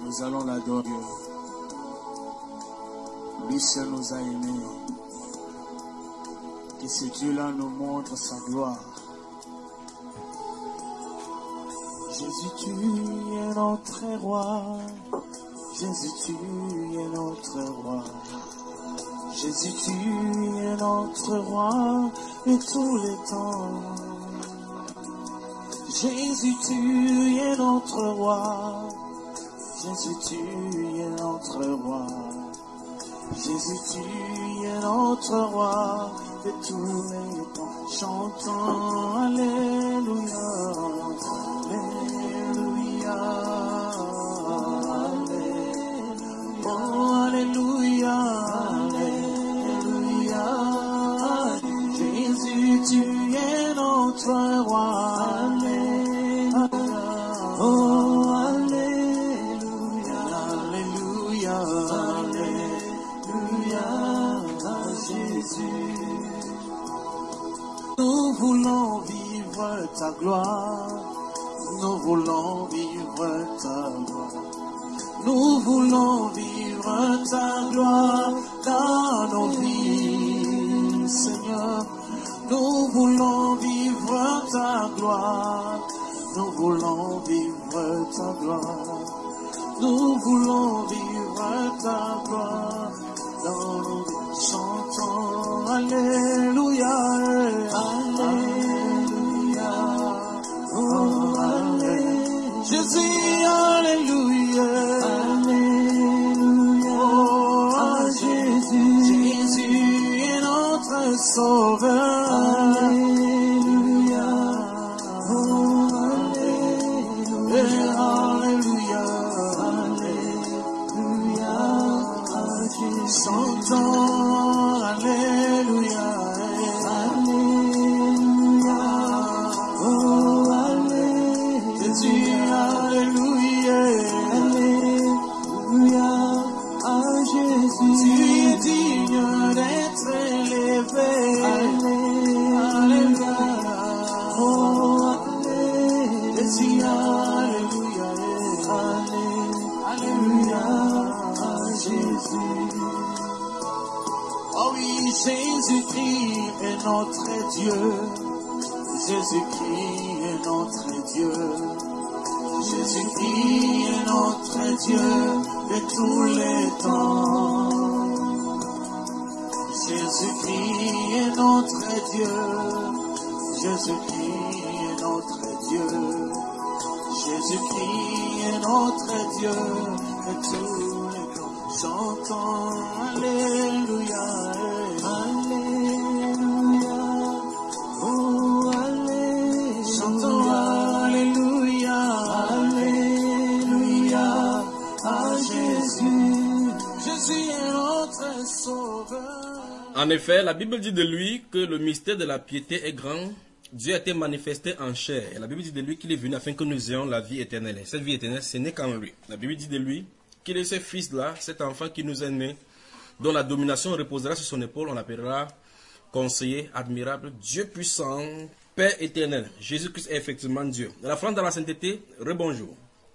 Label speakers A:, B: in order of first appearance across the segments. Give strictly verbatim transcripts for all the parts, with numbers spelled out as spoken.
A: Nous allons l'adorer. Lui seul nous a aimés. Que ce Dieu-là nous montre sa gloire. Jésus, tu es notre roi. Jésus, tu es notre roi. Jésus, tu es notre roi de tous les temps. Jésus, tu es notre roi. Jésus, tu es notre roi. Jésus, tu es notre roi de tous les temps. Chantons Alléluia, Alléluia, Alléluia, oh Alléluia, Alléluia. Jésus, tu es notre roi. Alléluia, oh Alléluia, Alléluia, Alléluia, Jésus. Nous voulons vivre ta gloire, nous voulons vivre ta gloire, nous voulons vivre ta gloire dans nos vies, Seigneur. Nous voulons vivre ta gloire, nous voulons vivre ta gloire, nous voulons vivre ta gloire dans nos vies. Chantons Alléluia, Alléluia, oh Alléluia, Jésus, Alléluia, Alléluia, oh Jésus, Jésus est notre Sauveur, Alléluia, oh Alléluia, Alléluia, Alléluia, chantons Alléluia, Alléluia, oh Alléluia, Jésus, Alléluia, Alléluia, à Jésus, tu es digne d'être élevé, Alléluia, oh Alléluia, Jésus, Alléluia, Alléluia, à Jésus. Oh oui, Jésus-Christ est notre Dieu. Jésus-Christ est notre Dieu. Jésus-Christ est notre Dieu de tous les temps. Jésus-Christ est notre Dieu. Jésus-Christ est notre Dieu. Jésus-Christ est notre Dieu de tous les temps. Chantons Alléluia, Alléluia, oh Alléluia, chantons Alléluia, Alléluia, à Jésus, Jésus est notre Sauveur.
B: En effet, la Bible dit de lui que le mystère de la piété est grand. Dieu a été manifesté en chair. Et la Bible dit de lui qu'il est venu afin que nous ayons la vie éternelle. Et cette vie éternelle, ce n'est qu'en lui. La Bible dit de lui qu'il est ce fils-là, cet enfant qui nous est né, dont la domination reposera sur son épaule. On l'appellera conseiller, admirable, Dieu puissant, Père éternel. Jésus-Christ est effectivement Dieu. La France dans la sainteté, rebonjour.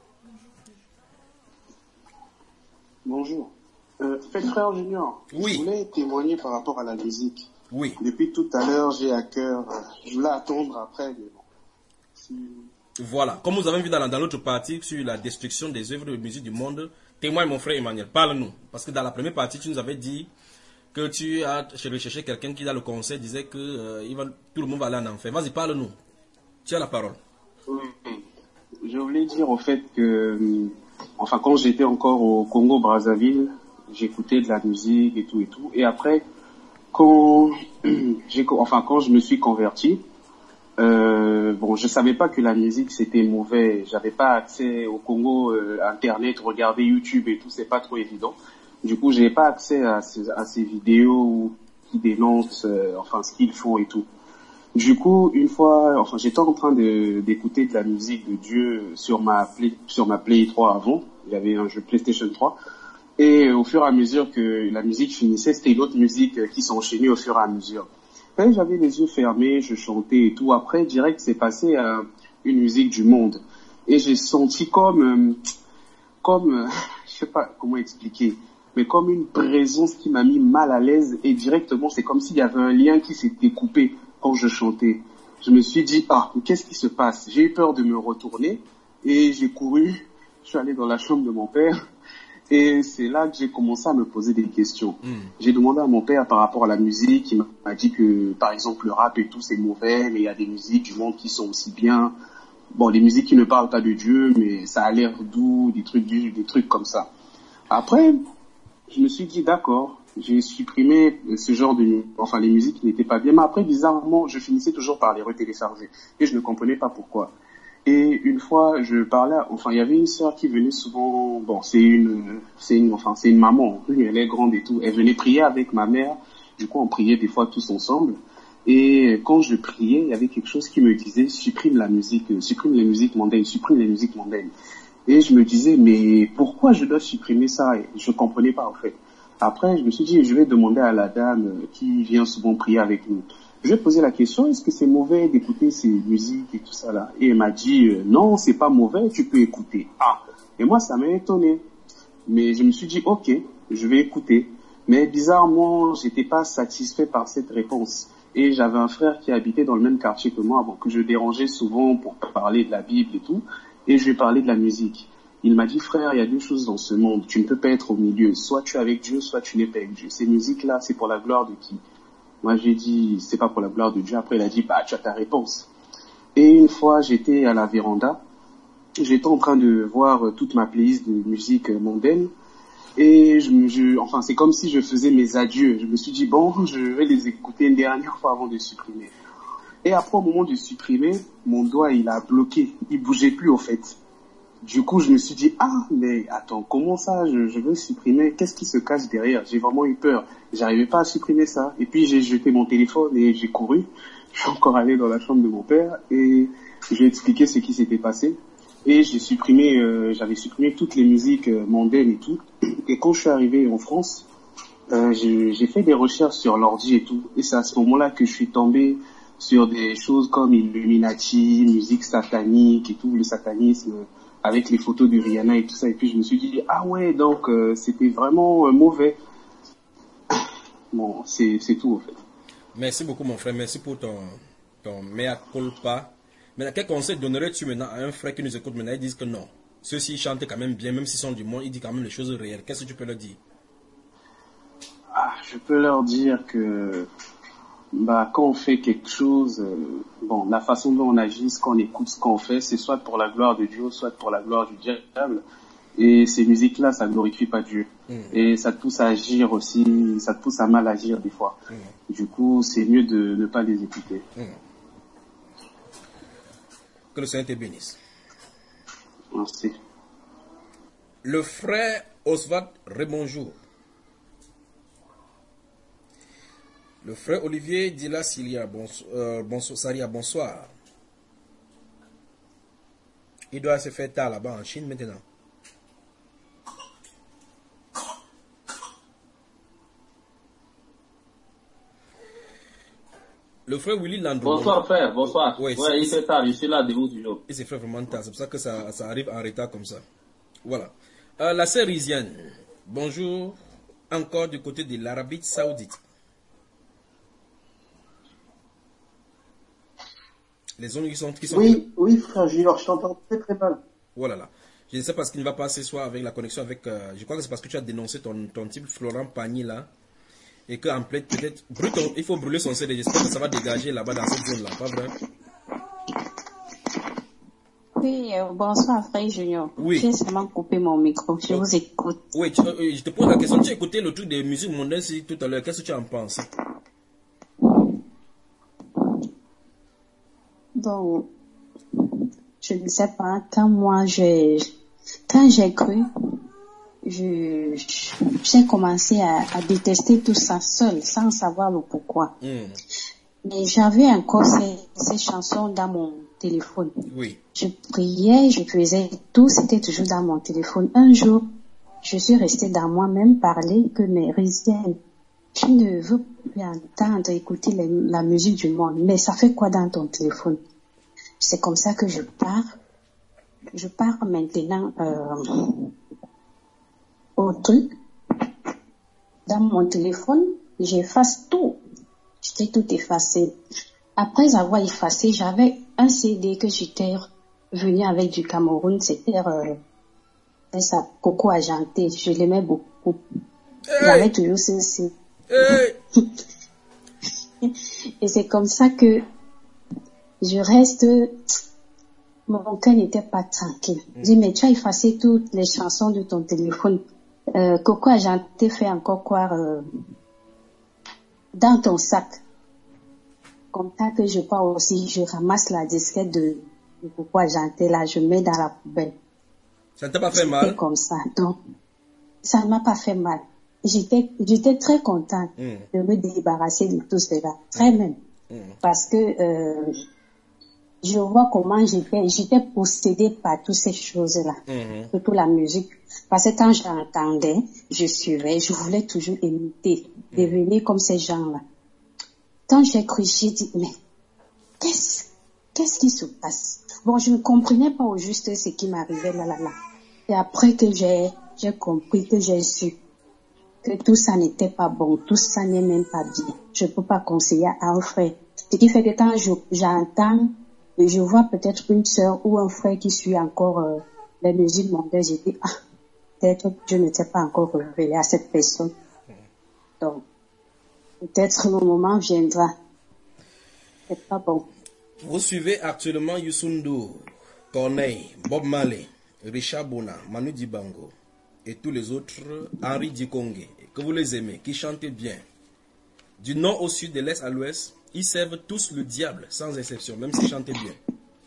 C: Bonjour. Euh, Frère Junior,
B: oui.
C: Je voulais témoigner par rapport à la musique.
B: Oui.
C: Depuis tout à l'heure, j'ai à cœur, euh, je voulais attendre après, mais bon. Si...
B: Voilà, comme nous avons vu dans, dans l'autre partie sur la destruction des œuvres de musique du monde, témoigne mon frère Emmanuel, parle-nous. Parce que dans la première partie, tu nous avais dit que tu as recherché quelqu'un qui dans le conseil disait que euh, il va, tout le monde va aller en enfer. Vas-y, parle-nous. Tu as la parole.
C: Oui. Je voulais dire au fait que, enfin, quand j'étais encore au Congo-Brazzaville, j'écoutais de la musique et tout et tout. Et après, quand j'ai, enfin, quand je me suis converti, euh, bon, je savais pas que la musique c'était mauvais. J'avais pas accès au Congo, euh, Internet, regarder YouTube et tout, c'est pas trop évident. Du coup, j'ai pas accès à ces, à ces vidéos qui dénoncent, euh, enfin, ce qu'ils font et tout. Du coup, une fois, enfin, j'étais en train de, d'écouter de la musique de Dieu sur ma Play, sur ma Play trois avant. Il y avait un jeu PlayStation trois. Et au fur et à mesure que la musique finissait, c'était une autre musique qui s'enchaînait au fur et à mesure. Et j'avais les yeux fermés, je chantais et tout. Après, direct, c'est passé à une musique du monde. Et j'ai senti comme, comme, euh, je sais pas comment expliquer, mais comme une présence qui m'a mis mal à l'aise et directement, c'est comme s'il y avait un lien qui s'était coupé quand je chantais. Je me suis dit, ah, qu'est-ce qui se passe? J'ai eu peur de me retourner et j'ai couru, je suis allé dans la chambre de mon père et c'est là que j'ai commencé à me poser des questions. Mm. J'ai demandé à mon père par rapport à la musique, il m'a dit que, par exemple, le rap et tout, c'est mauvais, mais il y a des musiques du monde qui sont aussi bien. Bon, les musiques qui ne parlent pas de Dieu, mais ça a l'air doux, des trucs, des trucs comme ça. Après, je me suis dit, d'accord, j'ai supprimé ce genre de, enfin, les musiques qui n'étaient pas bien, mais après, bizarrement, je finissais toujours par les retélécharger. Et je ne comprenais pas pourquoi. Et une fois, je parlais, enfin, il y avait une sœur qui venait souvent, bon, c'est une, c'est une, enfin, c'est une maman, elle est grande et tout. Elle venait prier avec ma mère. Du coup, on priait des fois tous ensemble. Et quand je priais, il y avait quelque chose qui me disait, supprime la musique, supprime les musiques mondaines, supprime les musiques mondaines. Et je me disais, mais pourquoi je dois supprimer ça? Et je comprenais pas, en fait. Après, je me suis dit, je vais demander à la dame qui vient souvent prier avec nous. Je vais poser la question, est-ce que c'est mauvais d'écouter ces musiques et tout ça là? Et elle m'a dit, euh, non, c'est pas mauvais, tu peux écouter. Ah. Et moi, ça m'a étonné. Mais je me suis dit, ok, je vais écouter. Mais bizarrement, j'étais pas satisfait par cette réponse. Et j'avais un frère qui habitait dans le même quartier que moi, bon, que je dérangeais souvent pour parler de la Bible et tout. Et je lui ai parlé de la musique. Il m'a dit, frère, il y a deux choses dans ce monde. Tu ne peux pas être au milieu. Soit tu es avec Dieu, soit tu n'es pas avec Dieu. Ces musiques-là, c'est pour la gloire de qui? Moi, j'ai dit, c'est pas pour la gloire de Dieu. Après, il a dit, bah, tu as ta réponse. Et une fois, j'étais à la véranda. J'étais en train de voir toute ma playlist de musique mondaine. Et je, je, enfin, c'est comme si je faisais mes adieux. Je me suis dit, bon, je vais les écouter une dernière fois avant de supprimer. Et après, au moment de supprimer, mon doigt, il a bloqué. Il bougeait plus, au fait. Du coup, je me suis dit, ah, mais attends, comment ça, je, je veux supprimer? Qu'est-ce qui se cache derrière? J'ai vraiment eu peur. J'arrivais pas à supprimer ça. Et puis, j'ai jeté mon téléphone et j'ai couru. Je suis encore allé dans la chambre de mon père et j'ai expliqué ce qui s'était passé. Et j'ai supprimé, euh, j'avais supprimé toutes les musiques euh, mondaines et tout. Et quand je suis arrivé en France, euh, j'ai, j'ai fait des recherches sur l'ordi et tout. Et c'est à ce moment-là que je suis tombé sur des choses comme Illuminati, musique satanique et tout, le satanisme, avec les photos de Rihanna et tout ça. Et puis je me suis dit, ah ouais, donc euh, c'était vraiment euh, mauvais. Bon, c'est, c'est tout en fait.
B: Merci beaucoup mon frère, merci pour ton, ton mea culpa. Mais quel conseil donnerais-tu maintenant à un frère qui nous écoute maintenant? Ils disent que non. Ceux-ci chantent quand même bien, même s'ils sont du monde, ils disent quand même les choses réelles. Qu'est-ce que tu peux leur dire?
C: Ah, je peux leur dire que bah quand on fait quelque chose, euh, bon, la façon dont on agit, ce qu'on écoute, ce qu'on fait, c'est soit pour la gloire de Dieu, soit pour la gloire du diable. Et ces musiques-là, ça ne glorifie pas Dieu. Mmh. Et ça te pousse à agir aussi, ça te pousse à mal agir des fois. Mmh. Du coup, c'est mieux de ne pas les écouter. Mmh.
B: Que le Seigneur te bénisse.
C: Merci.
B: Le frère Oswald, rebonjour. Le frère Olivier Dila Silia, bonsoir, euh, bonsoir, Saria, bonsoir. Il doit se faire tard là-bas en Chine maintenant. Le frère Willy Landreau.
D: Bonsoir frère, bonsoir. Oui, ouais, il fait tard, je suis là debout toujours.
B: Il s'est fait vraiment tard, c'est pour ça que ça, ça arrive en retard comme ça. Voilà. Euh, la sœur Risiane, bonjour, encore du côté de l'Arabie Saoudite. Les zones qui sont... Qui sont
E: oui, oui frère Junior, je t'entends très très mal.
B: Voilà là. Je ne sais pas ce qu'il ne va pas ce soir avec la connexion avec... Euh, je crois que c'est parce que tu as dénoncé ton, ton type Florent Pagny là. Et qu'en plein, peut-être, il faut brûler son C D. J'espère que ça va dégager là-bas dans cette zone-là, pas vrai?
F: Oui, euh, bonsoir, frère Junior.
B: Oui.
F: J'ai seulement coupé mon micro. Je oh. vous écoute.
B: Oui, tu, euh, je te pose la question. Tu as écouté le truc des musiques mondaines tout à l'heure. Qu'est-ce que tu en penses?
F: Bon, je ne sais pas. Quand moi, j'ai, quand j'ai cru, je, j'ai commencé à, à détester tout ça seul, sans savoir le pourquoi. Mm. Mais j'avais encore ces, ces chansons dans mon téléphone.
B: Oui.
F: Je priais, je faisais tout, c'était toujours dans mon téléphone. Un jour, je suis restée dans moi-même parler que mes Risienne, je ne veux plus entendre écouter les, la musique du monde. Mais ça fait quoi dans ton téléphone? C'est comme ça que je pars. Je pars maintenant euh, au truc. Dans mon téléphone, j'efface tout. J'étais tout effacé. Après avoir effacé, j'avais un C D que j'étais venu avec du Cameroun. C'était euh, ça, Coco Argenté. Je l'aimais beaucoup. Hey. J'avais toujours ce C D. Hey. Et c'est comme ça que je reste... Mon cœur n'était pas tranquille. Mm. Je dis, mais tu as effacé toutes les chansons de ton téléphone. Euh, Coco Argenté fait encore quoi euh, dans ton sac. Comme ça que je pars aussi, je ramasse la disquette de, de Coco Argenté, là, je mets dans la poubelle.
B: Ça ne t'a pas fait mal?
F: C'était comme ça. Donc, ça ne m'a pas fait mal. J'étais, j'étais très contente mm. de me débarrasser de tout cela. Très mm. même. Mm. Parce que, euh, je vois comment j'étais, j'étais possédée par toutes ces choses-là. Mm-hmm. Surtout la musique. Parce que quand j'entendais, je suivais, je voulais toujours imiter, mm. devenir comme ces gens-là. Quand j'ai cru, j'ai dit, mais, qu'est-ce, qu'est-ce qui se passe? Bon, je ne comprenais pas au juste ce qui m'arrivait là, là, là. Et après que j'ai, j'ai compris, que j'ai su que tout ça n'était pas bon, tout ça n'est même pas bien. Je peux pas conseiller à un frère. Ce qui fait que quand je, j'entends, je vois peut-être une sœur ou un frère qui suit encore euh, les musiques mondaines, j'ai dit, ah, peut-être que je ne t'ai pas encore révélé à cette personne. Donc, peut-être le moment viendra. C'est pas bon.
B: Vous suivez actuellement Youssou N'Dour, Corneille, Bob Marley, Richard Bona, Manu Dibango et tous les autres, Henri Dikongue, que vous les aimez, qui chantent bien. Du nord au sud, de l'est à l'ouest, ils servent tous le diable, sans exception, même s'ils chantent bien.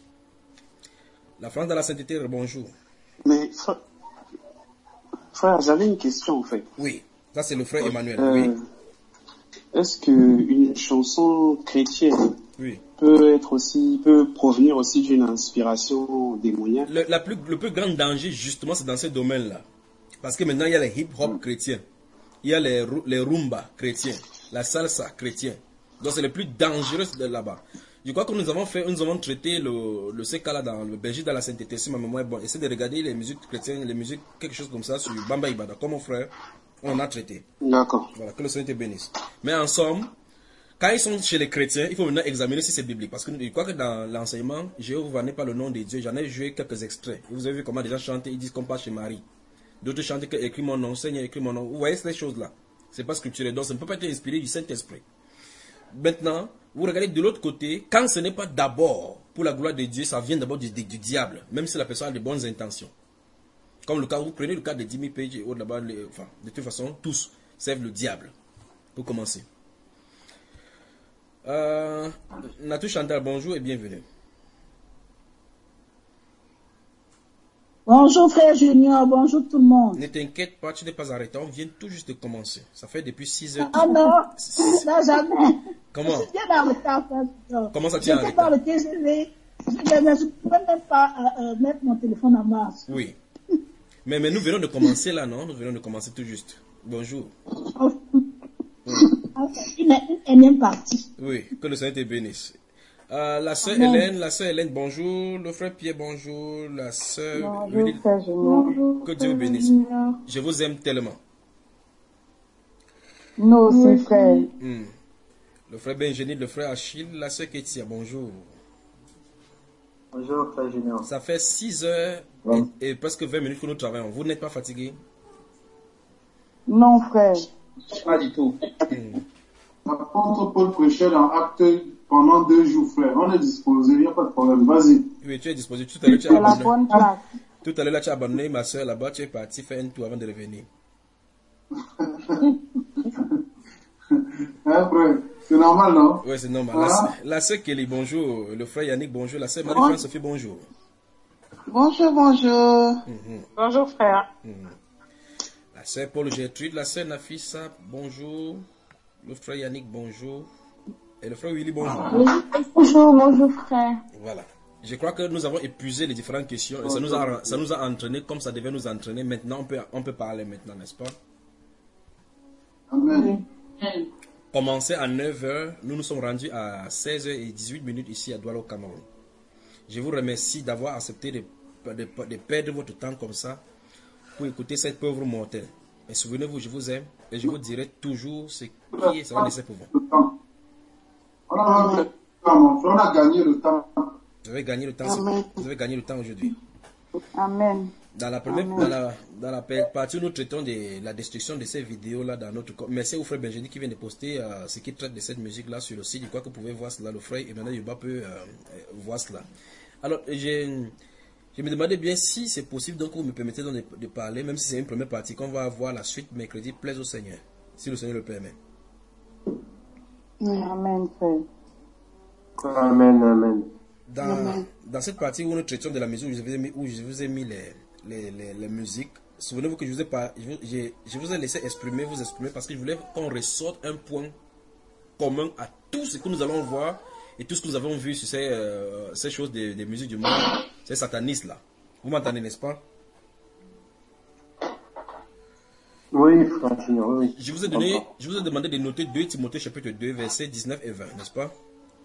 B: La France dans la sainteté, bonjour.
C: Mais, frère, frère j'avais une question en fait.
B: Oui, ça c'est le frère Emmanuel.
C: Euh,
B: oui.
C: Est-ce qu'une chanson chrétienne
B: oui.
C: peut être aussi, peut provenir aussi d'une inspiration démoniaque?
B: Le, la plus, le plus grand danger, justement, c'est dans ce domaine-là. Parce que maintenant, il y a les hip-hop mm. chrétiens. Il y a les, les rumba chrétiens. La salsa chrétien. Donc, c'est le plus dangereux de là-bas. Je crois que nous avons fait, nous avons traité le, le ce cas-là dans le Belgique dans la sainteté, si ma mémoire est bonne. Essayez de regarder les musiques chrétiennes, les musiques, quelque chose comme ça, sur Bamba Ibada, comme mon frère, on a traité.
C: D'accord.
B: Voilà, que le Seigneur te bénisse. Mais en somme, quand ils sont chez les chrétiens, il faut maintenant examiner si c'est biblique. Parce que je crois que dans l'enseignement, Jéhovah n'est pas le nom de Dieu. J'en ai joué quelques extraits. Vous avez vu comment des gens chantent, ils disent qu'on passe chez Marie. D'autres chantent que écris mon nom, Seigneur, écris mon nom. Vous voyez ces choses-là. C'est pas scripturé. Donc ça ne peut pas être inspiré du Saint-Esprit. Maintenant, vous regardez de l'autre côté, quand ce n'est pas d'abord pour la gloire de Dieu, ça vient d'abord du, du, du diable, même si la personne a de bonnes intentions. Comme le cas, vous prenez le cas de Jimmy Page et autres là-bas, les, enfin, de toute façon, tous servent le diable. Pour commencer. Euh, Natou Chantal, bonjour et bienvenue.
G: Bonjour frère Junior, bonjour tout le monde.
B: Ne t'inquiète pas, tu n'es pas arrêté, on vient tout juste de commencer. Ça fait depuis six heures.
G: Ah non, non jamais.
B: Comment?
G: Je suis bien en retard, frère Junior.
B: Comment ça tient en retard?
G: Je ne peux même pas euh, mettre mon téléphone en marche.
B: Oui. Mais, mais nous venons de commencer là, non? Nous venons de commencer tout juste. Bonjour.
G: Oh. Oui. Une, une énième partie.
B: Oui, que le Seigneur te bénisse. Euh, la sœur Hélène, la sœur Hélène, bonjour. Le frère Pierre, bonjour. La sœur...
H: Bonjour, frère Junior.
B: Que Dieu vous bénisse. Je vous aime tellement.
H: Nous aussi, frère.
B: Hmm. Le frère Benjeni, le frère Achille, la sœur Kétia, bonjour.
I: Bonjour, frère Junior.
B: Ça fait six heures bon. et, et presque vingt minutes que nous travaillons. Vous n'êtes pas fatigué?
H: Non, frère.
I: Pas du tout.
B: Hmm.
J: L'apôtre Paul prêchait dans Actes pendant deux jours, frère. On est disposé, il n'y a pas de problème. Vas-y.
B: Oui, tu es disposé. Tout à l'heure, tu as abandonné. Tout à l'heure, là, tu as abandonné ma soeur là-bas. Tu es parti faire un tour avant de revenir.
J: Hein, frère? C'est normal, non?
B: Oui, c'est normal.
J: Ah.
B: La, la sœur Kelly, bonjour. Le frère Yannick, bonjour. La sœur Marie-France Sophie, bonjour.
H: Bonjour, bonjour.
B: Mm-hmm.
H: Bonjour, frère.
B: Mm-hmm. La sœur Paul Gertrude, la sœur Nafissa, bonjour. Le frère Yannick, bonjour. Et le frère Willy, bonjour.
H: Bonjour, bonjour, frère.
B: Voilà. Je crois que nous avons épuisé les différentes questions et ça nous a, ça nous a entraîné comme ça devait nous entraîner. Maintenant, on peut, on peut parler maintenant, n'est-ce pas?
J: Amen.
B: Commencer à neuf heures, nous nous sommes rendus à seize heures dix-huit minutes ici à Douala au Cameroun. Je vous remercie d'avoir accepté de, de, de perdre votre temps comme ça pour écouter cette pauvre mortelle. Mais souvenez-vous, je vous aime et je vous dirai toujours ce qui est sera nécessaire pour vous.
J: On a, le temps, on a gagné le temps.
B: Vous avez gagné le temps, vous avez gagné le temps aujourd'hui.
H: Amen.
B: Dans la première, dans la, dans la partie où nous traitons de la destruction de ces vidéos-là dans notre corps. Merci au frère Benjamin qui vient de poster euh, ce qui traite de cette musique-là sur le site. Je crois que vous pouvez voir cela. Le frère Emmanuel Yuba peut euh, voir cela. Alors, je, je me demandais bien si c'est possible, donc vous me permettez donc de, de parler, même si c'est une première partie, qu'on va avoir la suite mercredi, plaise au Seigneur, si le Seigneur le permet.
H: Amen, frère.
C: Amen, amen.
B: Dans,
H: Amen.
B: dans cette partie où nous traitions de la musique, où je vous ai mis, où je vous ai mis les, les, les, les musiques, souvenez-vous que je vous ai pas, je, vous- j'ai- je vous ai laissé exprimer, vous exprimer, parce que je voulais qu'on ressorte un point commun à tout ce que nous allons voir et tout ce que nous avons vu sur ces, euh, ces choses des des musiques du monde, ces satanistes-là. Vous m'entendez, n'est-ce pas?
C: Oui, frère Junior, oui.
B: Je vous ai donné, je vous ai demandé de noter deux Timothée chapitre deux, versets dix-neuf et vingt, n'est-ce pas?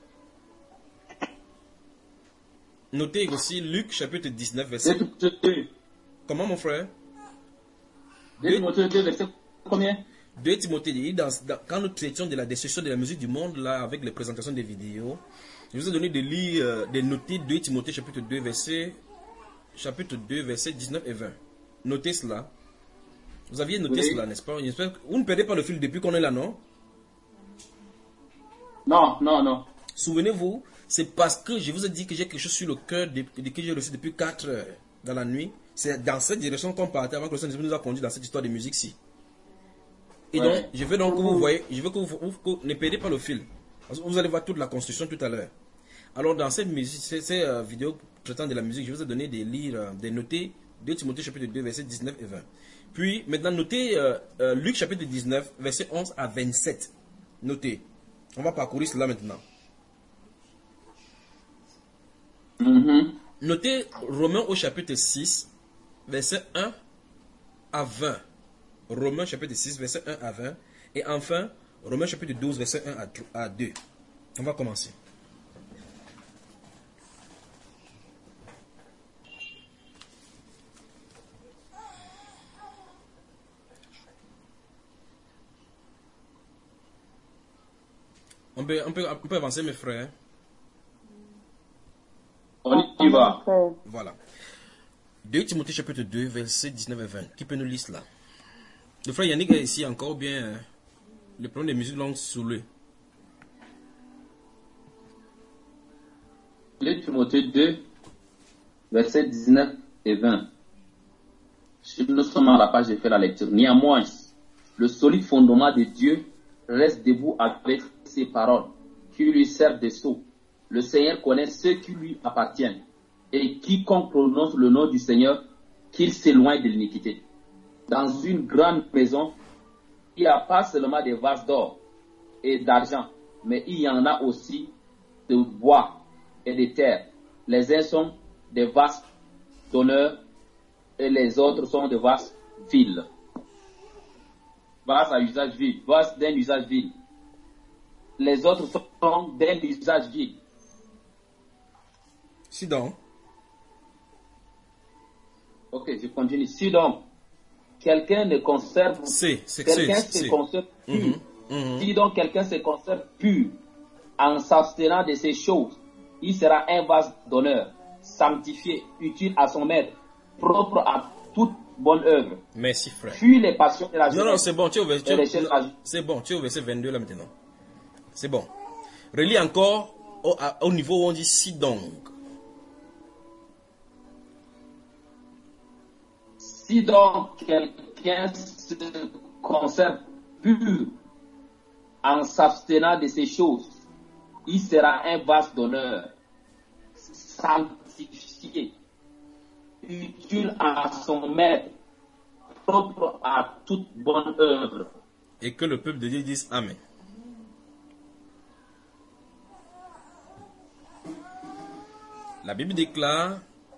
B: Notez aussi Luc chapitre dix-neuf, verset...
D: deux Timothée deux.
B: Comment, mon frère?
D: deux Timothée deux, verset combien?
B: deux Timothée, il dit dans- dans- quand nous traitions de la destruction de la musique du monde, là, avec les présentations des vidéos, je vous ai donné de lire, euh, de noter deux Timothée chapitre deux, verset, chapitre deux, verset dix-neuf et vingt. Notez cela. Vous aviez noté
D: Oui.
B: cela, n'est-ce pas? J'espère que vous ne perdez pas le fil depuis qu'on est là, non?
D: Non, non, non.
B: Souvenez-vous, c'est parce que je vous ai dit que j'ai quelque chose sur le cœur de, de- que j'ai reçu depuis quatre heures dans la nuit. C'est dans cette direction qu'on partait avant que le Seigneur nous a conduit dans cette histoire de musique-ci. Et
D: Ouais.
B: donc, je veux donc que vous voyez, je veux que vous, vous- que- ne perdez pas le fil. Parce que vous allez voir toute la construction tout à l'heure. Alors, dans cette musique, ces, ces, euh, vidéos traitant de la musique, je vous ai donné des lire, euh, des noter deux Timothée chapitre deux, versets dix-neuf et vingt. Puis, maintenant, notez euh, euh, Luc chapitre dix-neuf, versets onze à vingt-sept. Notez. On va parcourir cela maintenant.
D: Mhm.
B: Notez Romains au chapitre six, verset un à vingt. Romains chapitre six, verset un à vingt. Et enfin, Romains chapitre douze, verset un à deux. On va commencer. On peut, on peut, on peut avancer, mes frères.
D: On y va.
H: Frère.
B: Voilà. deux Timothée chapitre deux, versets dix-neuf et vingt. Qui peut nous lire cela? Le frère Yannick est ici encore bien. Hein? Le problème des musiques longues sous lui.
D: deux Timothée deux, versets dix-neuf et vingt. Si nous sommes à la page, j'ai fait la lecture. Néanmoins, le solide fondement de Dieu reste debout avec ses paroles, qui lui servent de sceau. Le Seigneur connaît ceux qui lui appartiennent, et quiconque prononce le nom du Seigneur, qu'il s'éloigne de l'iniquité. Dans une grande maison, il n'y a pas seulement des vases d'or et d'argent, mais il y en a aussi de bois et de terre. Les uns sont des vases d'honneur et les autres sont des vases vils. Vases à usage vil, vases d'un usage vil. Les autres sont d'un usage vil.
B: Si donc,
D: Ok, je continue. Si donc, quelqu'un ne conserve,
B: c'est, c'est,
D: quelqu'un
B: c'est,
D: se
B: c'est.
D: conserve pur,
B: Mhm, mhm.
D: si donc quelqu'un se conserve pur, en s'abstenant de ces choses, il sera un vase d'honneur, sanctifié, utile à son maître, propre à toute bonne œuvre.
B: Merci, frère.
D: Fuis les passions de la
B: Non, non,
D: jeunesse.
B: c'est bon, tu es au verset,
D: Et les chaînes à-
B: c'est bon, tu es au verset vingt-deux là maintenant. C'est bon. Relis encore au, à- au niveau où on dit si donc.
D: Si donc quelqu'un se conserve pur en s'abstenant de ces choses, il sera un vase d'honneur, sanctifié, utile à son maître, propre à toute bonne œuvre.
B: Et que le peuple de Dieu dise Amen. La Bible déclare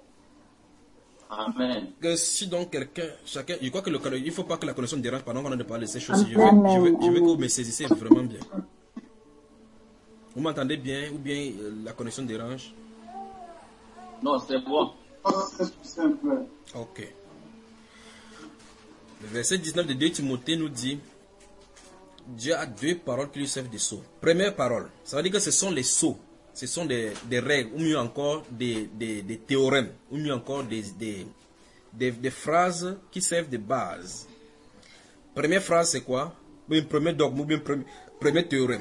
D: Amen.
B: que si donc quelqu'un, chacun, je crois que le, il ne faut pas que la connexion dérange pendant qu'on a de parler de ces choses. Je veux, je veux, je veux que vous me saisissez vraiment bien. Vous m'entendez bien ou bien euh, la connexion dérange?
D: Non, c'est bon.
J: C'est simple.
B: Ok. Le verset dix-neuf de deux Timothée nous dit, Dieu a deux paroles qui lui servent de sceaux. Première parole, ça veut dire que ce sont les sceaux. Ce sont des, des règles, ou mieux encore des, des, des théorèmes, ou mieux encore des, des, des, des phrases qui servent de base. Première phrase, c'est quoi? Ou bien premier dogme, ou bien premier, premier théorème.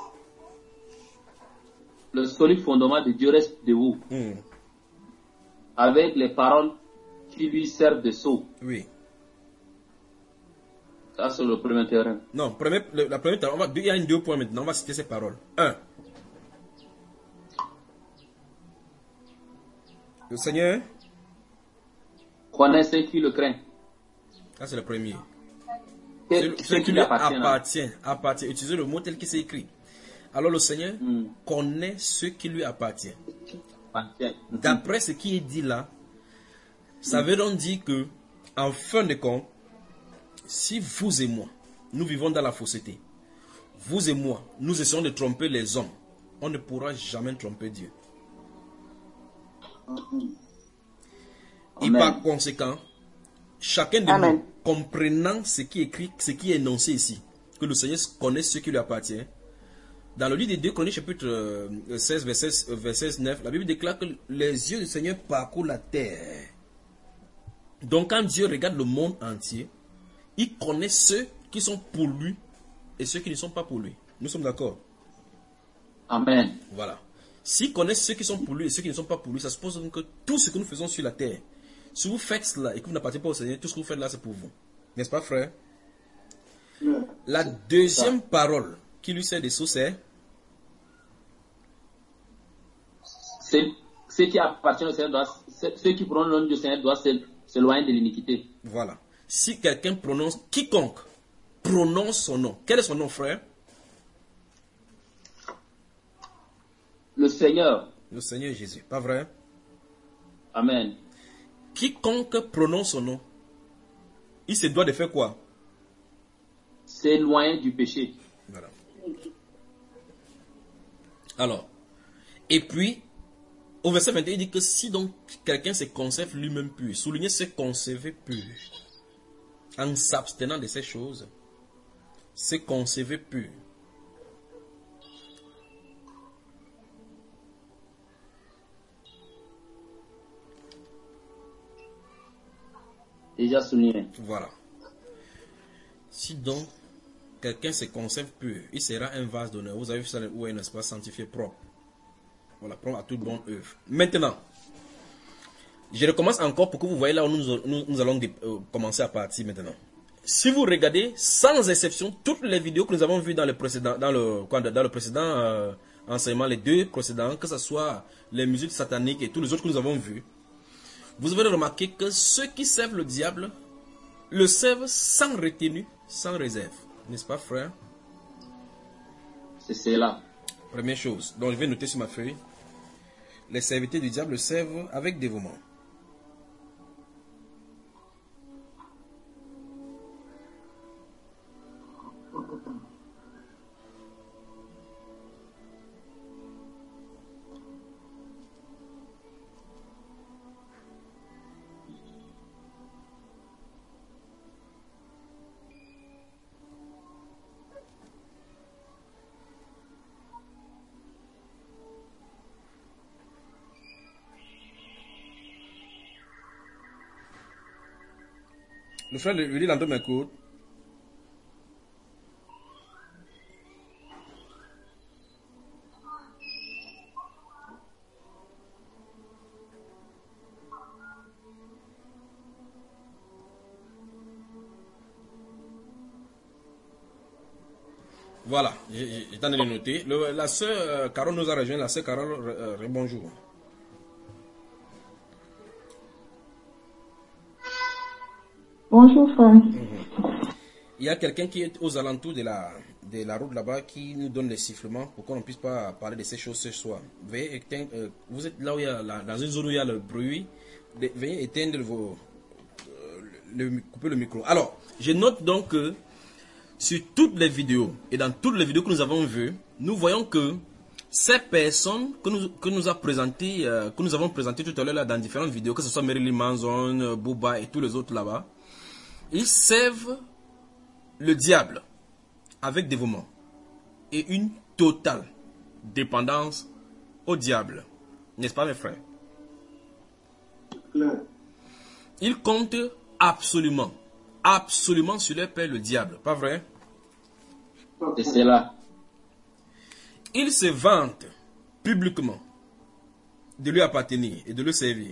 D: Le solide fondement de Dieu reste debout.
B: Hmm.
D: Avec les paroles qui lui servent de sceaux.
B: Oui.
D: Ça, c'est le premier théorème.
B: Non, premier, le, la première théorème, on va, il y a une deux points maintenant, on va citer ces paroles. Un. Le Seigneur
D: connaît ceux qui le craignent.
B: Ça, c'est le premier.
D: Ceux,
B: Ce qui lui appartient, appartient. Utilisez le mot tel qu'il s'est écrit. Alors le Seigneur mm. connaît ce qui lui appartient. Mm-hmm. D'après ce qui est dit là, ça mm. veut donc dire que, en fin de compte, si vous et moi, nous vivons dans la fausseté, vous et moi, nous essayons de tromper les hommes, on ne pourra jamais tromper Dieu.
D: Amen.
B: Et par conséquent, chacun de Amen. Nous, comprenant ce qui est écrit, ce qui est énoncé ici, que le Seigneur connaît ce qui lui appartient. Dans le livre de deux Chroniques, chapitre seize, verset, verset neuf, la Bible déclare que les yeux du Seigneur parcourent la terre. Donc quand Dieu regarde le monde entier, il connaît ceux qui sont pour lui et ceux qui ne sont pas pour lui. Nous sommes d'accord?
D: Amen.
B: Voilà. S'il connaît ceux qui sont pour lui et ceux qui ne sont pas pour lui, ça suppose que tout ce que nous faisons sur la terre, si vous faites cela et que vous n'appartenez pas au Seigneur, tout ce que vous faites là, c'est pour vous. N'est-ce pas, frère? La deuxième parole qui lui sert de sceaux, c'est
D: ceux qui appartiennent au Seigneur doivent, ceux qui prononcent le nom du Seigneur doivent s'éloigner de l'iniquité.
B: Voilà. Si quelqu'un prononce, quiconque prononce son nom, quel est son nom, frère?
D: Le Seigneur.
B: Le Seigneur Jésus, pas vrai?
D: Amen.
B: Quiconque prononce son nom, il se doit de faire quoi?
D: S'éloigner du péché.
B: Voilà. Alors, et puis, au verset vingt et un, il dit que si donc quelqu'un se conserve lui-même pur, souligner se conserver pur, en s'abstenant de ces choses, se conserver pur.
D: Déjà souligné.
B: Voilà. Si donc quelqu'un se conserve pur, il sera un vase d'honneur. Vous avez vu ça où est un espace sanctifié propre. Voilà, propre à toute bonne œuvre. Maintenant, je recommence encore pour que vous voyez là où nous, nous, nous allons euh, commencer à partir maintenant. Si vous regardez sans exception toutes les vidéos que nous avons vues dans le précédent, dans le, dans le précédent euh, enseignement, les deux précédents, que ce soit les musiques sataniques et tous les autres que nous avons vus, vous avez remarqué que ceux qui servent le diable le servent sans retenue, sans réserve. N'est-ce pas, frère?
D: C'est cela.
B: Première chose. Donc, je vais noter sur ma feuille. Les serviteurs du diable le servent avec dévouement. Le frère lui dit dans deux m'écoute. Voilà, j'ai en train de le noter. Le, la sœur euh, Carole nous a rejoint. La sœur Carole, euh, euh, bonjour.
H: Bonjour, frère.
B: Mm-hmm. Il y a quelqu'un qui est aux alentours de la, de la route là-bas qui nous donne les sifflements pour qu'on ne puisse pas parler de ces choses ce soir. Veuillez éteindre, euh, vous êtes là où il y a la, dans une zone où il y a le bruit. De, veuillez éteindre vos, euh, le, couper le micro. Alors, je note donc que sur toutes les vidéos et dans toutes les vidéos que nous avons vues, nous voyons que ces personnes que nous, que nous, a présenté, euh, que nous avons présentées tout à l'heure dans différentes vidéos, que ce soit Marilyn Manson, Booba et tous les autres là-bas, Ils servent le diable avec dévouement et une totale dépendance au diable. N'est-ce pas, mes frères?
J: Clair.
B: Ils comptent absolument, absolument sur leur père le diable. Pas vrai?
D: C'est cela.
B: Ils se vantent publiquement de lui appartenir et de le servir.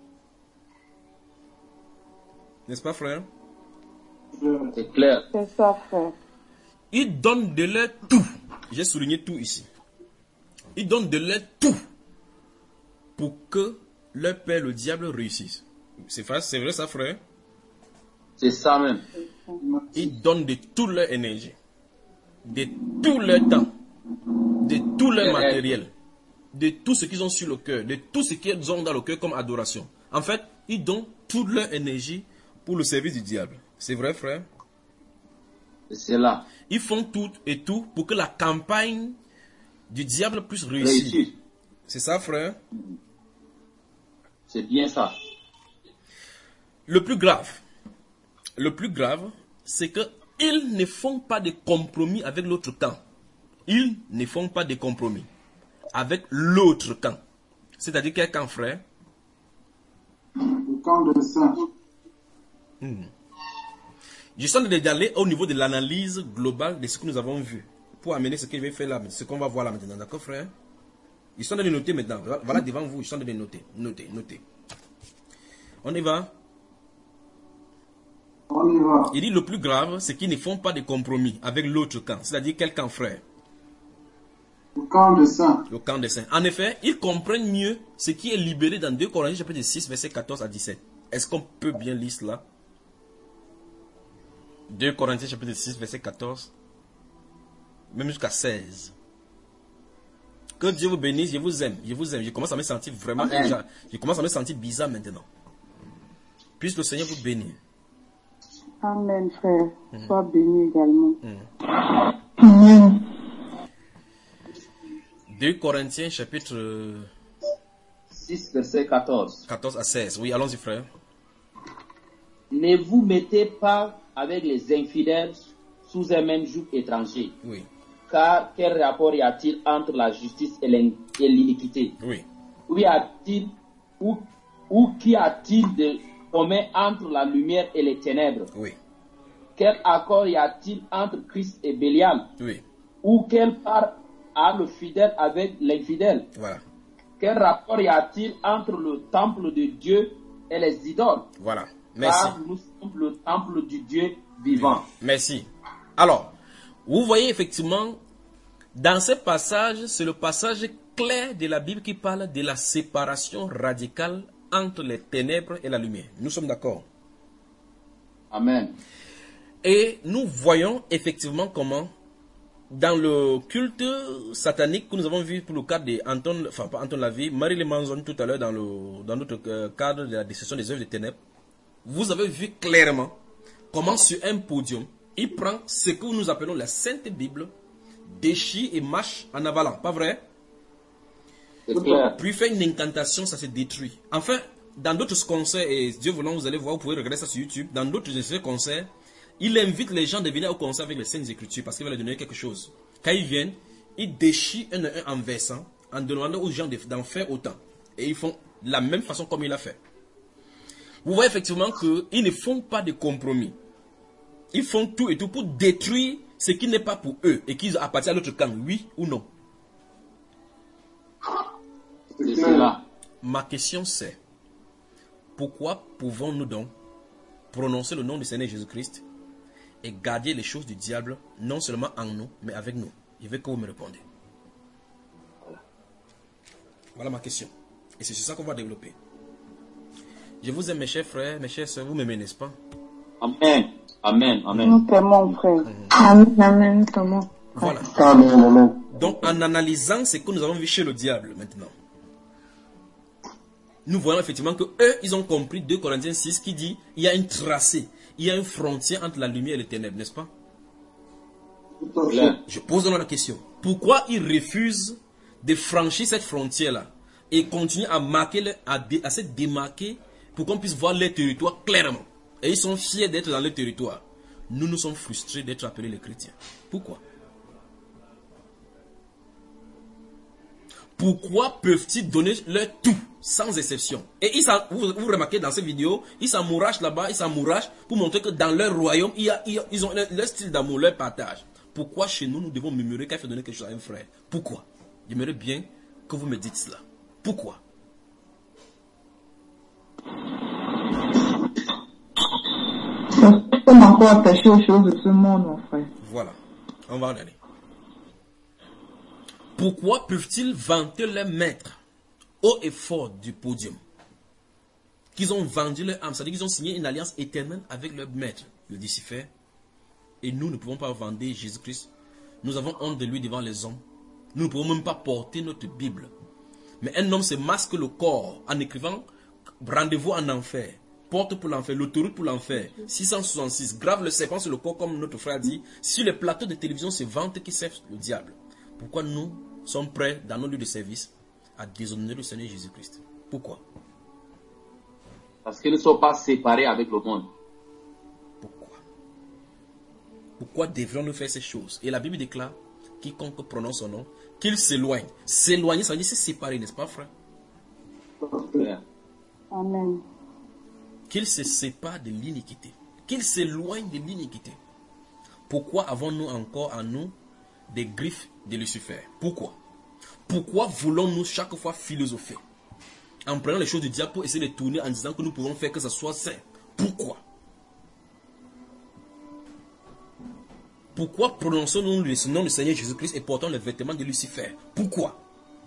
B: N'est-ce pas, frère?
D: C'est clair.
H: C'est ça, frère.
B: Ils donnent de leur tout. J'ai souligné tout ici. Ils donnent de leur tout pour que leur père, le diable, réussisse. C'est vrai, c'est vrai ça, frère?
D: C'est ça même.
B: Ils donnent de toute leur énergie, de tout leur temps, de tout leur matériel, de tout ce qu'ils ont sur le cœur, de tout ce qu'ils ont dans le cœur comme adoration. En fait, ils donnent toute leur énergie pour le service du diable. C'est vrai, frère?
D: C'est cela.
B: Ils font tout et tout pour que la campagne du diable puisse réussir.
D: Réussir.
B: C'est ça, frère?
D: C'est bien ça.
B: Le plus grave, le plus grave, c'est que ils ne font pas de compromis avec l'autre camp. Ils ne font pas de compromis avec l'autre camp. C'est-à-dire quel camp, frère?
J: Le camp de saint.
B: Hmm. Je suis en train d'aller au niveau de l'analyse globale de ce que nous avons vu pour amener ce que je vais faire là, ce qu'on va voir là maintenant. D'accord, frère? Ils sont en train de noter maintenant. Voilà devant vous, ils sont en train de noter. Noter, noter. On y va?
J: On y va.
B: Il dit le plus grave, c'est qu'ils ne font pas de compromis avec l'autre camp. C'est-à-dire quel camp, frère?
J: Le camp de saint.
B: Le camp des saints. En effet, ils comprennent mieux ce qui est libéré dans deux Corinthiens chapitre six, versets quatorze à dix-sept. Est-ce qu'on peut bien lire cela? deux Corinthiens chapitre six, verset quatorze, même jusqu'à seize. Que Dieu vous bénisse, je vous aime, je vous aime. Je commence à me sentir vraiment, je, je commence à me sentir bizarre maintenant. Puisse le Seigneur vous bénir.
H: Amen, frère. Mm. Sois béni également.
B: Mm.
H: Amen.
B: deux Corinthiens chapitre
D: six, verset quatorze.
B: quatorze à seize. Oui, allons-y, frère.
D: Ne vous mettez pas avec les infidèles sous un même joug étranger.
B: Oui.
D: Car quel rapport y a-t-il entre la justice et l'iniquité?
B: Oui.
D: Où y a-t-il, ou, ou qu'y a-t-il de commun entre la lumière et les ténèbres?
B: Oui.
D: Quel accord y a-t-il entre Christ et Bélial?
B: Oui.
D: Ou quelle part a le fidèle avec l'infidèle?
B: Voilà.
D: Quel rapport y a-t-il entre le temple de Dieu et les idoles?
B: Voilà. Merci.
D: Car nous sommes le temple du Dieu vivant.
B: Merci. Alors, vous voyez effectivement, dans ce passage, c'est le passage clair de la Bible qui parle de la séparation radicale entre les ténèbres et la lumière. Nous sommes d'accord?
D: Amen.
B: Et nous voyons effectivement comment, dans le culte satanique que nous avons vu pour le cadre d'Anton, enfin pas Anton Lavie, Marie Le Manzon tout à l'heure dans, le, dans notre cadre de la destruction des œuvres des ténèbres, vous avez vu clairement comment sur un podium, il prend ce que nous appelons la Sainte Bible, déchire et marche en avalant. Pas vrai?
D: C'est clair.
B: Puis il fait une incantation, ça se détruit. Enfin, dans d'autres concerts, et Dieu voulant, vous allez voir, vous pouvez regarder ça sur YouTube, dans d'autres concerts, il invite les gens de venir au concert avec les Saintes Écritures parce qu'il va leur donner quelque chose. Quand ils viennent, ils déchirent un à un en versant, en demandant aux gens d'en faire autant. Et ils font de la même façon comme il a fait. Vous voyez effectivement qu'ils ne font pas de compromis. Ils font tout et tout pour détruire ce qui n'est pas pour eux et qui appartient à l'autre camp, oui ou non.
D: C'est cela.
B: Ma question c'est, pourquoi pouvons-nous donc prononcer le nom du Seigneur Jésus-Christ et garder les choses du diable non seulement en nous, mais avec nous? Je veux que vous me répondez. Voilà, voilà ma question. Et c'est sur ça qu'on va développer. Je vous aime mes chers frères, mes chères soeurs, vous m'aimez, n'est-ce pas?
D: Amen. Amen. Amen.
H: Nous t'aimons, frère.
B: Mmh.
H: Amen. Amen. T'aimons.
B: Voilà.
J: Amen, amen.
B: Donc, en analysant ce que nous avons vu chez le diable maintenant, nous voyons effectivement que eux, ils ont compris deux Corinthiens six qui dit il y a un tracé, il y a une frontière entre la lumière et les ténèbres, n'est-ce pas? Je pose donc la question. Pourquoi ils refusent de franchir cette frontière-là et continuent à marquer, à, dé, à se démarquer pour qu'on puisse voir leur territoire clairement? Et ils sont fiers d'être dans le territoire. Nous, nous sommes frustrés d'être appelés les chrétiens. Pourquoi? Pourquoi peuvent-ils donner leur tout, sans exception? Et ils vous, vous remarquez dans ces vidéos, ils s'amourachent là-bas, ils s'amourachent pour montrer que dans leur royaume, il y a, il y a, ils ont leur, leur style d'amour, leur partage. Pourquoi chez nous, nous devons murmurer quand il faut donner quelque chose à un frère? Pourquoi? J'aimerais bien que vous me dites cela. Pourquoi?
H: Nous sommes encore attachés aux choses de ce monde, mon frère.
B: Voilà, on va en aller. Pourquoi peuvent-ils vanter leur maître haut et fort du podium? Qu'ils ont vendu leur âme, c'est-à-dire qu'ils ont signé une alliance éternelle avec leur maître, le Lucifer. Et nous ne pouvons pas vendre Jésus-Christ. Nous avons honte de lui devant les hommes. Nous ne pouvons même pas porter notre Bible. Mais un homme se masque le corps en écrivant rendez-vous en enfer, porte pour l'enfer, l'autoroute pour l'enfer, six cent soixante-six, grave le serpent sur le corps comme notre frère dit. Sur les plateaux de télévision se vantent qui servent le diable. Pourquoi nous sommes prêts dans nos lieux de service à déshonorer le Seigneur Jésus-Christ? Pourquoi?
D: Parce qu'ils ne sont pas séparés avec le monde.
B: Pourquoi? Pourquoi devrions-nous faire ces choses? Et la Bible déclare, quiconque prononce son nom, qu'il s'éloigne. S'éloigner, ça veut dire se séparer, n'est-ce pas, frère?
H: Amen.
B: Qu'il se sépare de l'iniquité. Qu'il s'éloigne de l'iniquité. Pourquoi avons-nous encore en nous des griffes de Lucifer? Pourquoi? Pourquoi voulons-nous chaque fois philosopher en prenant les choses du diable pour essayer de tourner en disant que nous pouvons faire que ça soit sain? Pourquoi? Pourquoi prononçons-nous le nom du Seigneur Jésus-Christ et portons les vêtements de Lucifer? Pourquoi?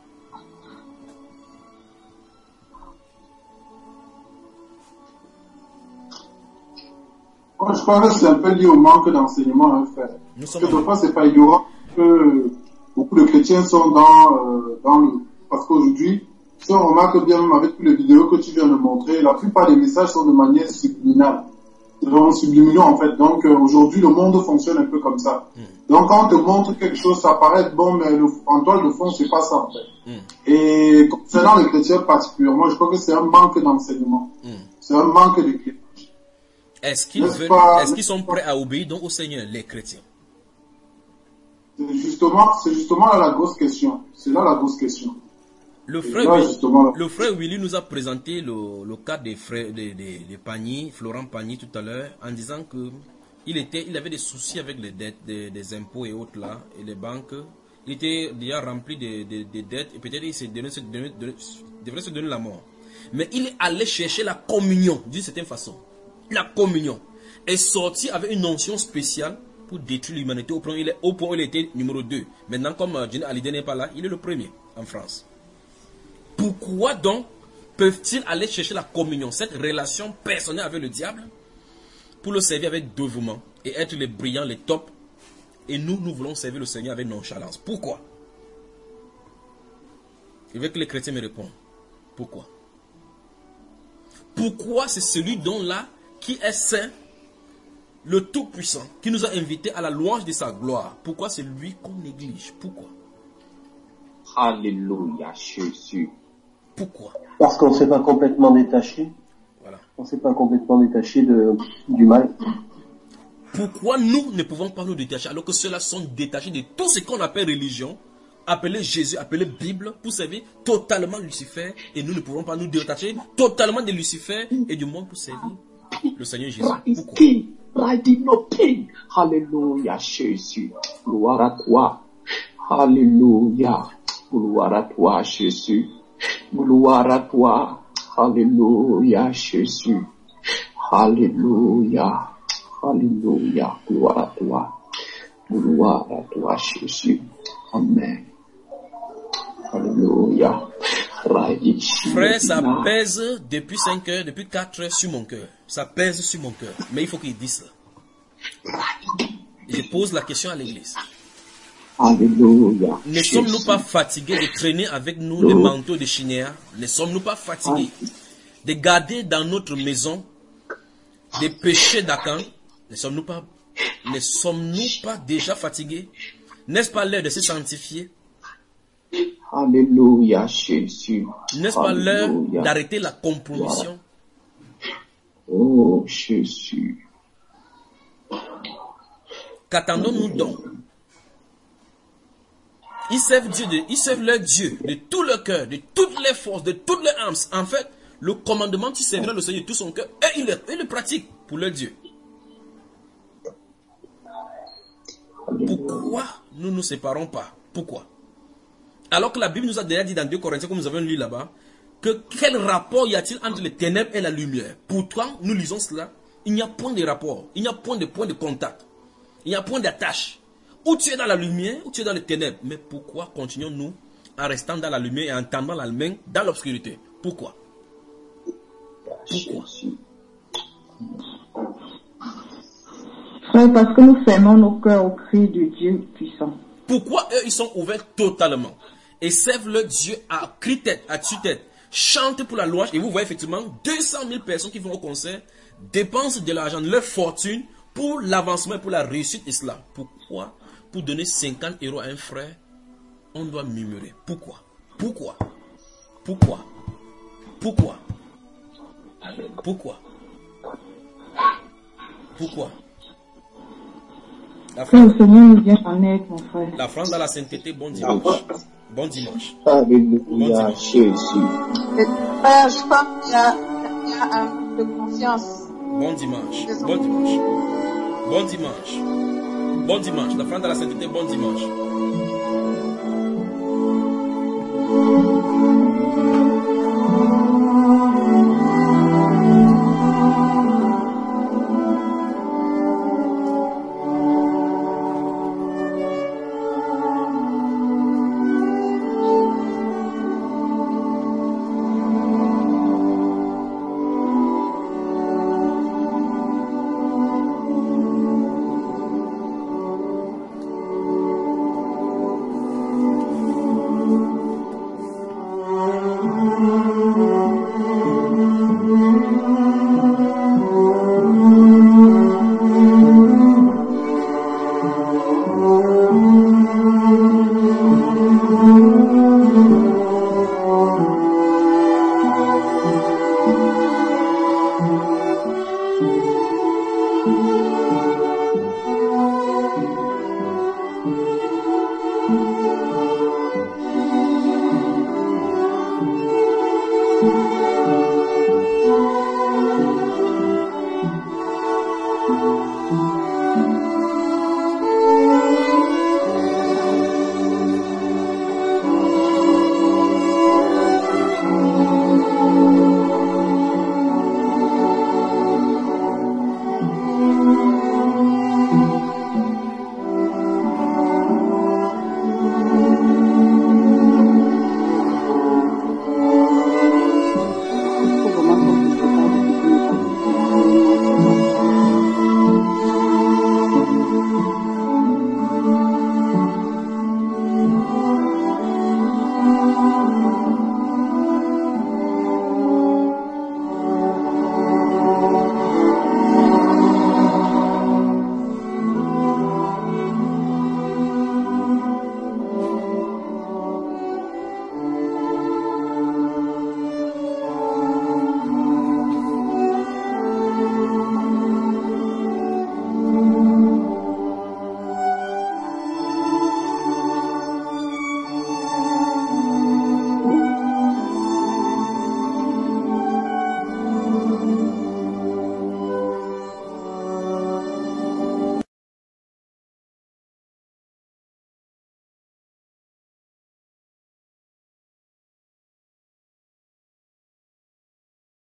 J: Moi, je crois que c'est un peu lié au manque d'enseignement, hein, frère. Parce que des fois, c'est pas ignorant que beaucoup de chrétiens sont dans, euh, dans le... Parce qu'aujourd'hui, si on remarque bien, même avec toutes les vidéos que tu viens de montrer, la plupart des messages sont de manière subliminale. Vraiment subliminaux, en fait. Donc, euh, aujourd'hui, le monde fonctionne un peu comme ça. Mm. Donc, quand on te montre quelque chose, ça paraît bon, mais le, en toile de fond, c'est pas ça, en fait. Mm. Et concernant les chrétiens particulièrement, je crois que c'est un manque d'enseignement. Mm. C'est un manque de chrétiens.
B: Est-ce qu'ils veulent, est-ce qu'ils sont prêts à obéir donc au Seigneur, les chrétiens?
J: C'est justement, c'est justement là la grosse question. C'est là la grosse question.
B: Le frère,
J: là,
B: Willy, le frère Willy nous a présenté le, le cas des frères, des, des, des Pagny, Florent Pagny tout à l'heure, en disant que il était, il avait des soucis avec les dettes, des, des impôts et autres là, et les banques. Il était déjà rempli de, de, de dettes, et peut-être il s'est donné, se donner, de, devrait se donner la mort. Mais il est allé chercher la communion, d'une certaine façon. La communion est sortie avec une onction spéciale pour détruire l'humanité au point où il, est, au point où il était numéro deux. Maintenant, comme Jenny Hallyday n'est pas là, il est le premier en France. Pourquoi donc peuvent-ils aller chercher la communion, cette relation personnelle avec le diable, pour le servir avec dévouement et être les brillants, les tops, et nous, nous voulons servir le Seigneur avec nonchalance? Pourquoi? Je veux que les chrétiens me répondent. Pourquoi? Pourquoi c'est celui dont là qui est saint, le Tout-Puissant, qui nous a invités à la louange de sa gloire? Pourquoi c'est lui qu'on néglige? Pourquoi?
D: Alléluia, Jésus.
B: Pourquoi?
E: Parce qu'on ne s'est pas complètement détaché.
B: Voilà.
E: On ne s'est pas complètement détaché de, du mal.
B: Pourquoi nous ne pouvons pas nous détacher alors que ceux-là sont détachés de tout ce qu'on appelle religion, appelé Jésus, appelé Bible, pour servir totalement Lucifer, et nous ne pouvons pas nous détacher totalement de Lucifer et du monde pour servir le Seigneur Jésus? Pourquoi?
D: Alléluia, Jésus. Gloire à toi. Alléluia. Gloire à toi, Jésus. Gloire à toi. Alléluia, Jésus. Alléluia. Alléluia. Gloire à toi. Gloire à toi, Jésus. Amen. Alléluia.
B: Frère, ça pèse depuis cinq heures, depuis quatre heures sur mon cœur. Ça pèse sur mon cœur. Mais il faut qu'il dise ça. Je pose la question à l'église.
D: Alléluia.
B: Ne sommes-nous pas fatigués de traîner avec nous des manteaux de chinéa? Ne sommes-nous pas fatigués de garder dans notre maison des péchés d'Akan? Ne sommes-nous pas, ne sommes-nous pas déjà fatigués? N'est-ce pas l'heure de se sanctifier?
D: Alléluia, Jésus.
B: N'est-ce pas l'heure d'arrêter la compromission?
C: Oh, Jésus.
B: Qu'attendons-nous donc? Ils servent Dieu, de, ils servent leur Dieu de tout leur cœur, de toutes les forces, de toutes les âmes. En fait, le commandement, tu serviras le Seigneur de tout son cœur, et ils le, ils le pratiquent pour leur Dieu. Pourquoi nous ne nous séparons pas? Pourquoi? Alors que la Bible nous a déjà dit dans deux Corinthiens, comme nous avons lu là-bas, que quel rapport y a-t-il entre les ténèbres et la lumière? Pourtant, nous lisons cela, il n'y a point de rapport, il n'y a point de point de contact, il n'y a point d'attache. Ou tu es dans la lumière, ou tu es dans les ténèbres. Mais pourquoi continuons-nous en restant dans la lumière et en tendant la main dans l'obscurité? Pourquoi? Pourquoi?
H: Frère, parce que nous fermons nos cœurs au cri du Dieu puissant.
B: Pourquoi eux, ils sont ouverts totalement et servent le Dieu à cri tête, à tue-tête, chantent pour la louange. Et vous voyez effectivement deux cent mille personnes qui vont au concert, dépensent de l'argent, de leur fortune pour l'avancement et pour la réussite de cela. Pourquoi? Pour donner cinquante euros à un frère, on doit murmurer. Pourquoi? Pourquoi? Pourquoi? Pourquoi? Pourquoi? Pourquoi? La
H: France, le Seigneur nous vient en aide, mon frère.
B: La France dans la sainteté, bon dimanche. Bon dimanche.
C: Alléluia,
B: Bon dimanche.
C: Jésus.
I: Frère, je pense qu'il y a, il y a un peu de confiance.
B: Bon dimanche. Bon dimanche. Bon dimanche. Bon dimanche. La France dans la sainteté, bon dimanche.